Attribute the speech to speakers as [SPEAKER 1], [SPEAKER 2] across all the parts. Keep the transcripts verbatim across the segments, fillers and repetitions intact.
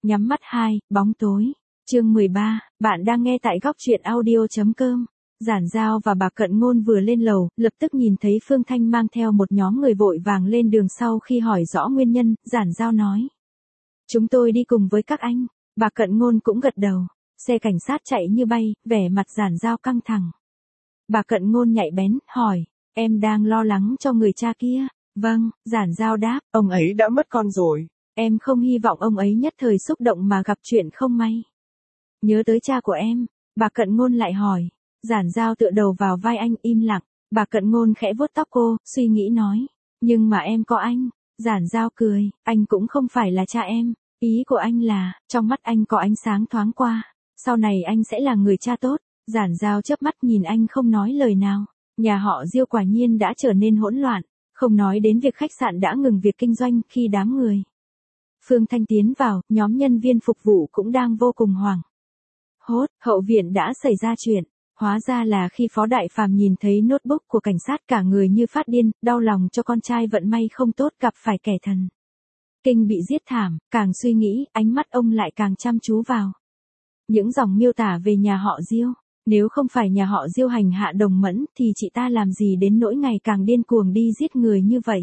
[SPEAKER 1] Nhắm mắt hai, bóng tối. Chương mười ba, bạn đang nghe tại góc truyện audio.com. Giản Giao và bà Cận Ngôn vừa lên lầu, lập tức nhìn thấy Phương Thanh mang theo một nhóm người vội vàng lên đường. Sau khi hỏi rõ nguyên nhân, Giản Giao nói: chúng tôi đi cùng với các anh. Bà Cận Ngôn cũng gật đầu. Xe cảnh sát chạy như bay, vẻ mặt Giản Giao căng thẳng. Bà Cận Ngôn nhạy bén, hỏi: em đang lo lắng cho người cha kia? Vâng, Giản Giao đáp.
[SPEAKER 2] Ông ấy đã mất con rồi.
[SPEAKER 1] Em không hy vọng ông ấy nhất thời xúc động mà gặp chuyện không may. Nhớ tới cha của em, bà Cận Ngôn lại hỏi. Giản Giao tựa đầu vào vai anh, im lặng. Bà Cận Ngôn khẽ vuốt tóc cô, suy nghĩ nói: nhưng mà em có anh. Giản Giao cười, anh cũng không phải là cha em. Ý của anh là, trong mắt anh có ánh sáng thoáng qua. Sau này anh sẽ là người cha tốt. Giản Giao chớp mắt nhìn anh không nói lời nào. Nhà họ Diêu quả nhiên đã trở nên hỗn loạn. Không nói đến việc khách sạn đã ngừng việc kinh doanh khi đám người Phương Thanh tiến vào, nhóm nhân viên phục vụ cũng đang vô cùng hoảng hốt, hậu viện đã xảy ra chuyện. Hóa ra là khi Phó Đại Phàm nhìn thấy notebook của cảnh sát, cả người như phát điên, đau lòng cho con trai vận may không tốt gặp phải kẻ thần kinh bị giết thảm. Càng suy nghĩ, ánh mắt ông lại càng chăm chú vào những dòng miêu tả về nhà họ Diêu. Nếu không phải nhà họ Diêu hành hạ Đồng Mẫn, thì chị ta làm gì đến nỗi ngày càng điên cuồng đi giết người như vậy?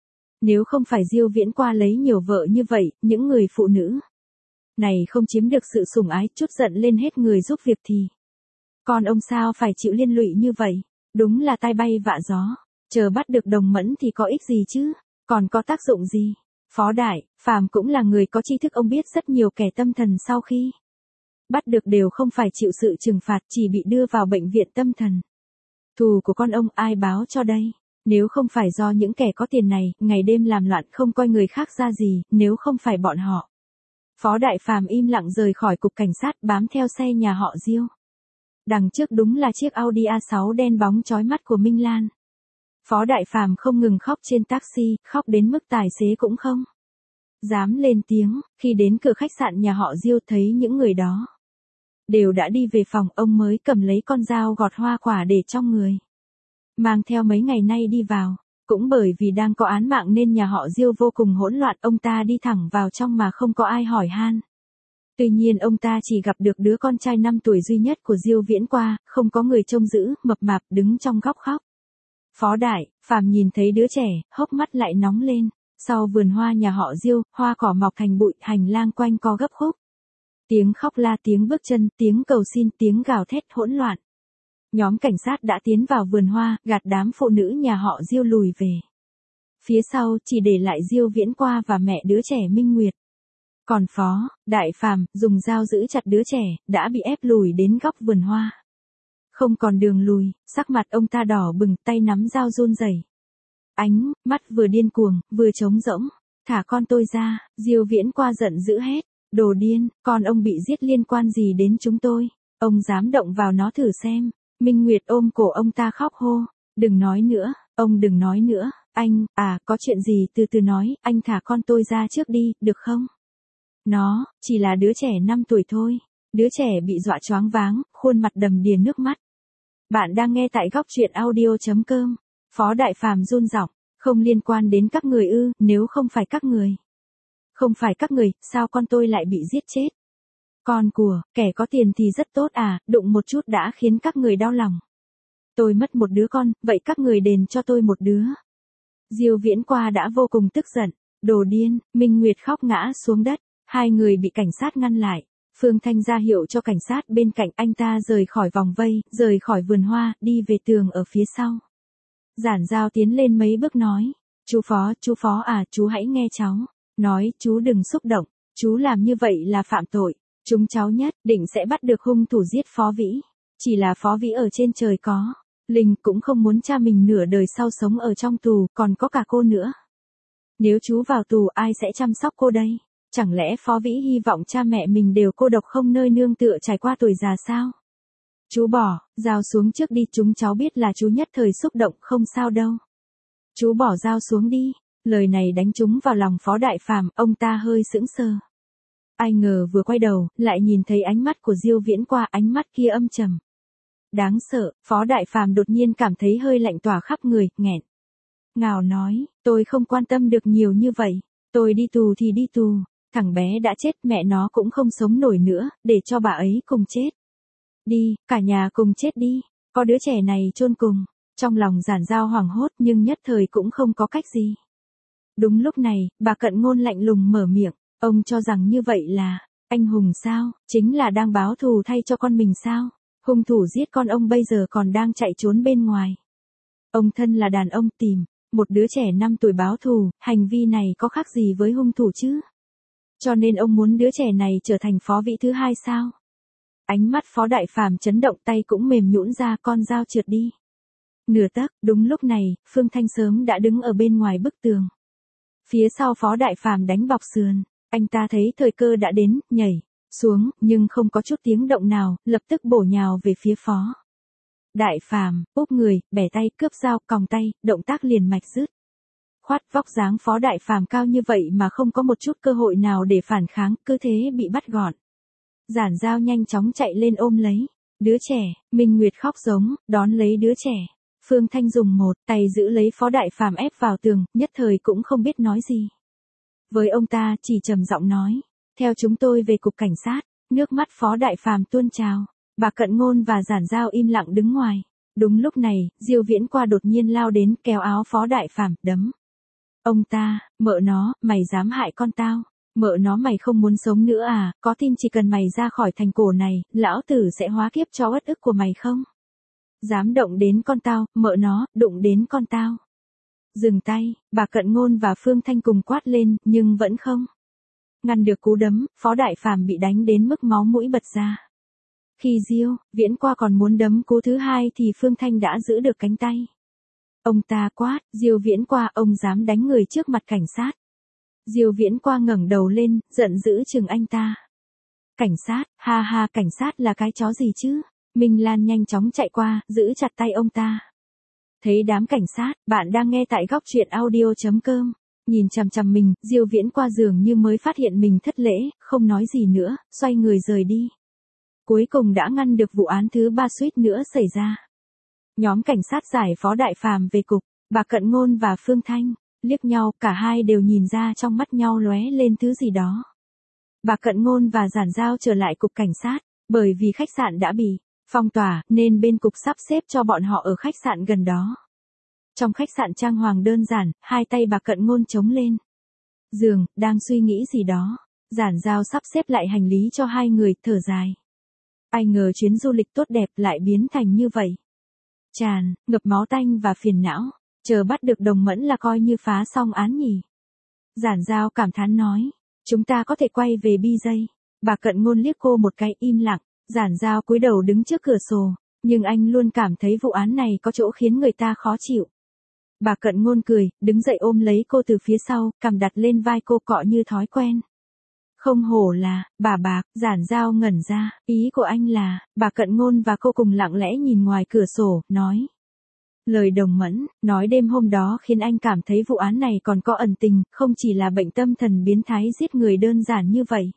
[SPEAKER 1] Nếu không phải Diêu Viễn Qua lấy nhiều vợ như vậy, những người phụ nữ này không chiếm được sự sủng ái, chút giận lên hết người giúp việc thì con ông sao phải chịu liên lụy như vậy? Đúng là tai bay vạ gió. Chờ bắt được Đồng Mẫn thì có ích gì chứ? Còn có tác dụng gì? Phó Đại Phàm cũng là người có tri thức, ông biết rất nhiều kẻ tâm thần sau khi bắt được đều không phải chịu sự trừng phạt, chỉ bị đưa vào bệnh viện tâm thần. Thù của con ông ai báo cho đây? Nếu không phải do những kẻ có tiền này, ngày đêm làm loạn không coi người khác ra gì, nếu không phải bọn họ. Phó Đại Phàm im lặng rời khỏi cục cảnh sát, bám theo xe nhà họ Diêu. Đằng trước đúng là chiếc Audi a sáu đen bóng chói mắt của Minh Lan. Phó Đại Phàm không ngừng khóc trên taxi, khóc đến mức tài xế cũng không dám lên tiếng. Khi đến cửa khách sạn nhà họ Diêu, thấy những người đó đều đã đi về phòng, ông mới cầm lấy con dao gọt hoa quả để trong người, mang theo mấy ngày nay đi vào. Cũng bởi vì đang có án mạng nên nhà họ Diêu vô cùng hỗn loạn, ông ta đi thẳng vào trong mà không có ai hỏi han. Tuy nhiên ông ta chỉ gặp được đứa con trai năm tuổi duy nhất của Diêu Viễn Qua, không có người trông giữ, mập mạp đứng trong góc khóc. Phó Đại Phàm nhìn thấy đứa trẻ, hốc mắt lại nóng lên. Sau vườn hoa nhà họ Diêu, hoa cỏ mọc thành bụi, hành lang quanh co gấp khúc. Tiếng khóc la, tiếng bước chân, tiếng cầu xin, tiếng gào thét hỗn loạn. Nhóm cảnh sát đã tiến vào vườn hoa, gạt đám phụ nữ nhà họ Diêu lùi về. Phía sau chỉ để lại Diêu Viễn Qua và mẹ đứa trẻ Minh Nguyệt. Còn Phó Đại Phàm dùng dao giữ chặt đứa trẻ, đã bị ép lùi đến góc vườn hoa. Không còn đường lùi, sắc mặt ông ta đỏ bừng, tay nắm dao run rẩy. Ánh mắt vừa điên cuồng, vừa trống rỗng. Thả con tôi ra. Diêu Viễn Qua giận dữ hét. Đồ điên, con ông bị giết liên quan gì đến chúng tôi? Ông dám động vào nó thử xem. Minh Nguyệt ôm cổ ông ta khóc hô. Đừng nói nữa, ông đừng nói nữa. Anh, à, có chuyện gì từ từ nói, anh thả con tôi ra trước đi, được không? Nó, chỉ là đứa trẻ năm tuổi thôi. Đứa trẻ bị dọa choáng váng, khuôn mặt đầm đìa nước mắt. Bạn đang nghe tại góc truyện audio.com. Phó Đại Phàm run giọng. Không liên quan đến các người ư? Nếu không phải các người. Không phải các người, sao con tôi lại bị giết chết? Con của, kẻ có tiền thì rất tốt à, đụng một chút đã khiến các người đau lòng. Tôi mất một đứa con, vậy các người đền cho tôi một đứa. Diêu Viễn Qua đã vô cùng tức giận. Đồ điên, Minh Nguyệt khóc ngã xuống đất. Hai người bị cảnh sát ngăn lại. Phương Thanh ra hiệu cho cảnh sát bên cạnh, anh ta rời khỏi vòng vây, rời khỏi vườn hoa, đi về tường ở phía sau. Giản Giao tiến lên mấy bước nói. Chú Phó, chú Phó à, chú hãy nghe cháu. Nói, chú đừng xúc động. Chú làm như vậy là phạm tội. Chúng cháu nhất định sẽ bắt được hung thủ giết Phó Vĩ. Chỉ là Phó Vĩ ở trên trời có linh, cũng không muốn cha mình nửa đời sau sống ở trong tù, còn có cả cô nữa. Nếu chú vào tù ai sẽ chăm sóc cô đây? Chẳng lẽ Phó Vĩ hy vọng cha mẹ mình đều cô độc không nơi nương tựa trải qua tuổi già sao? Chú bỏ dao xuống trước đi, chúng cháu biết là chú nhất thời xúc động, không sao đâu. Chú bỏ dao xuống đi. Lời này đánh trúng vào lòng Phó Đại Phàm, ông ta hơi sững sờ. Ai ngờ vừa quay đầu, lại nhìn thấy ánh mắt của Diêu Viễn Qua, ánh mắt kia âm trầm. Đáng sợ, Phó Đại Phàm đột nhiên cảm thấy hơi lạnh tỏa khắp người, nghẹn ngào nói, tôi không quan tâm được nhiều như vậy. Tôi đi tù thì đi tù. Thằng bé đã chết, mẹ nó cũng không sống nổi nữa, để cho bà ấy cùng chết. Đi, cả nhà cùng chết đi, có đứa trẻ này chôn cùng. Trong lòng Giản Giao hoảng hốt nhưng nhất thời cũng không có cách gì. Đúng lúc này, bà Cận Ngôn lạnh lùng mở miệng, ông cho rằng như vậy là, anh hùng sao, chính là đang báo thù thay cho con mình sao, hung thủ giết con ông bây giờ còn đang chạy trốn bên ngoài. Ông thân là đàn ông tìm, một đứa trẻ năm tuổi báo thù, hành vi này có khác gì với hung thủ chứ? Cho nên ông muốn đứa trẻ này trở thành phó vị thứ hai sao? Ánh mắt Phó Đại Phàm chấn động, tay cũng mềm nhũn ra, con dao trượt đi. Nửa tấc, đúng lúc này, Phương Thanh sớm đã đứng ở bên ngoài bức tường. Phía sau Phó Đại Phàm đánh bọc sườn, anh ta thấy thời cơ đã đến, nhảy xuống, nhưng không có chút tiếng động nào, lập tức bổ nhào về phía Phó Đại Phàm, úp người, bẻ tay, cướp dao, còng tay, động tác liền mạch dứt. Khoát, vóc dáng Phó Đại Phàm cao như vậy mà không có một chút cơ hội nào để phản kháng, cứ thế bị bắt gọn. Giản Giao nhanh chóng chạy lên ôm lấy đứa trẻ, Minh Nguyệt khóc giống, đón lấy đứa trẻ. Phương Thanh dùng một tay giữ lấy Phó Đại Phàm ép vào tường, nhất thời cũng không biết nói gì. Với ông ta chỉ trầm giọng nói, theo chúng tôi về cục cảnh sát. Nước mắt Phó Đại Phàm tuôn trào, bà Cận Ngôn và Giản Giao im lặng đứng ngoài. Đúng lúc này, Diêu Viễn qua đột nhiên lao đến, kéo áo Phó Đại Phàm, đấm. Ông ta, mợ nó, mày dám hại con tao. Mợ nó, mày không muốn sống nữa à, có tin chỉ cần mày ra khỏi thành cổ này, lão tử sẽ hóa kiếp cho uất ức của mày không? Dám động đến con tao, mợ nó, đụng đến con tao. Dừng tay, bà Cận Ngôn và Phương Thanh cùng quát lên, nhưng vẫn không ngăn được cú đấm, Phó Đại Phàm bị đánh đến mức máu mũi bật ra. Khi Diêu Viễn qua còn muốn đấm cú thứ hai thì Phương Thanh đã giữ được cánh tay. Ông ta quát, Diêu Viễn qua, ông dám đánh người trước mặt cảnh sát. Diêu Viễn qua ngẩng đầu lên, giận dữ chừng anh ta. Cảnh sát, ha ha, cảnh sát là cái chó gì chứ? Minh Lan nhanh chóng chạy qua, giữ chặt tay ông ta. Thấy đám cảnh sát, bạn đang nghe tại góc truyện audio chấm com. Nhìn chằm chằm mình, Diêu Viễn qua dường như mới phát hiện mình thất lễ, không nói gì nữa, xoay người rời đi. Cuối cùng đã ngăn được vụ án thứ ba suýt nữa xảy ra. Nhóm cảnh sát giải Phó Đại Phàm về cục, bà Cận Ngôn và Phương Thanh liếc nhau, cả hai đều nhìn ra trong mắt nhau lóe lên thứ gì đó. Bà Cận Ngôn và Giản Giao trở lại cục cảnh sát, bởi vì khách sạn đã bị phong tỏa, nên bên cục sắp xếp cho bọn họ ở khách sạn gần đó. Trong khách sạn trang hoàng đơn giản, hai tay bà Cận Ngôn chống lên giường, đang suy nghĩ gì đó. Giản Giao sắp xếp lại hành lý cho hai người, thở dài. Ai ngờ chuyến du lịch tốt đẹp lại biến thành như vậy. Tràn, ngập máu tanh và phiền não. Chờ bắt được Đồng Mẫn là coi như phá xong án nhỉ. Giản Giao cảm thán nói. Chúng ta có thể quay về bi giây. Bà Cận Ngôn liếc cô một cái, im lặng. Giản Giao cúi đầu đứng trước cửa sổ. Nhưng anh luôn cảm thấy vụ án này có chỗ khiến người ta khó chịu. Bà Cận Ngôn cười, đứng dậy ôm lấy cô từ phía sau, cằm đặt lên vai cô, cọ như thói quen. Không hổ là, bà bạc, Giản Giao ngẩn ra, ý của anh là, bà Cận Ngôn và cô cùng lặng lẽ nhìn ngoài cửa sổ, nói. Lời Đồng Mẫn, nói đêm hôm đó khiến anh cảm thấy vụ án này còn có ẩn tình, không chỉ là bệnh tâm thần biến thái giết người đơn giản như vậy.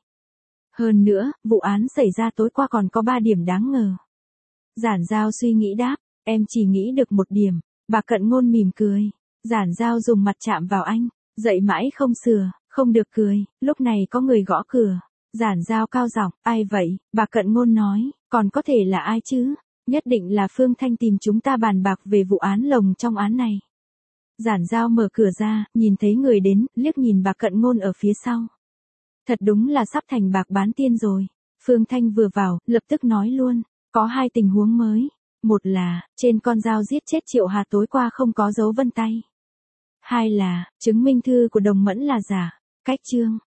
[SPEAKER 1] Hơn nữa, vụ án xảy ra tối qua còn có ba điểm đáng ngờ. Giản Giao suy nghĩ đáp, em chỉ nghĩ được một điểm. Bà Cận Ngôn mỉm cười. Giản Giao dùng mặt chạm vào anh, dậy mãi không sửa, không được cười. Lúc này có người gõ cửa. Giản Giao cao giọng, ai vậy? Bà Cận Ngôn nói, còn có thể là ai chứ? Nhất định là Phương Thanh tìm chúng ta bàn bạc về vụ án lồng trong án này. Giản Giao mở cửa ra, nhìn thấy người đến, liếc nhìn bà Cận Ngôn ở phía sau. Thật đúng là sắp thành bạc bán tiên rồi. Phương Thanh vừa vào, lập tức nói luôn, có hai tình huống mới. Một là, trên con dao giết chết Triệu Hà tối qua không có dấu vân tay. Hai là, chứng minh thư của Đồng Mẫn là giả. Cách chương.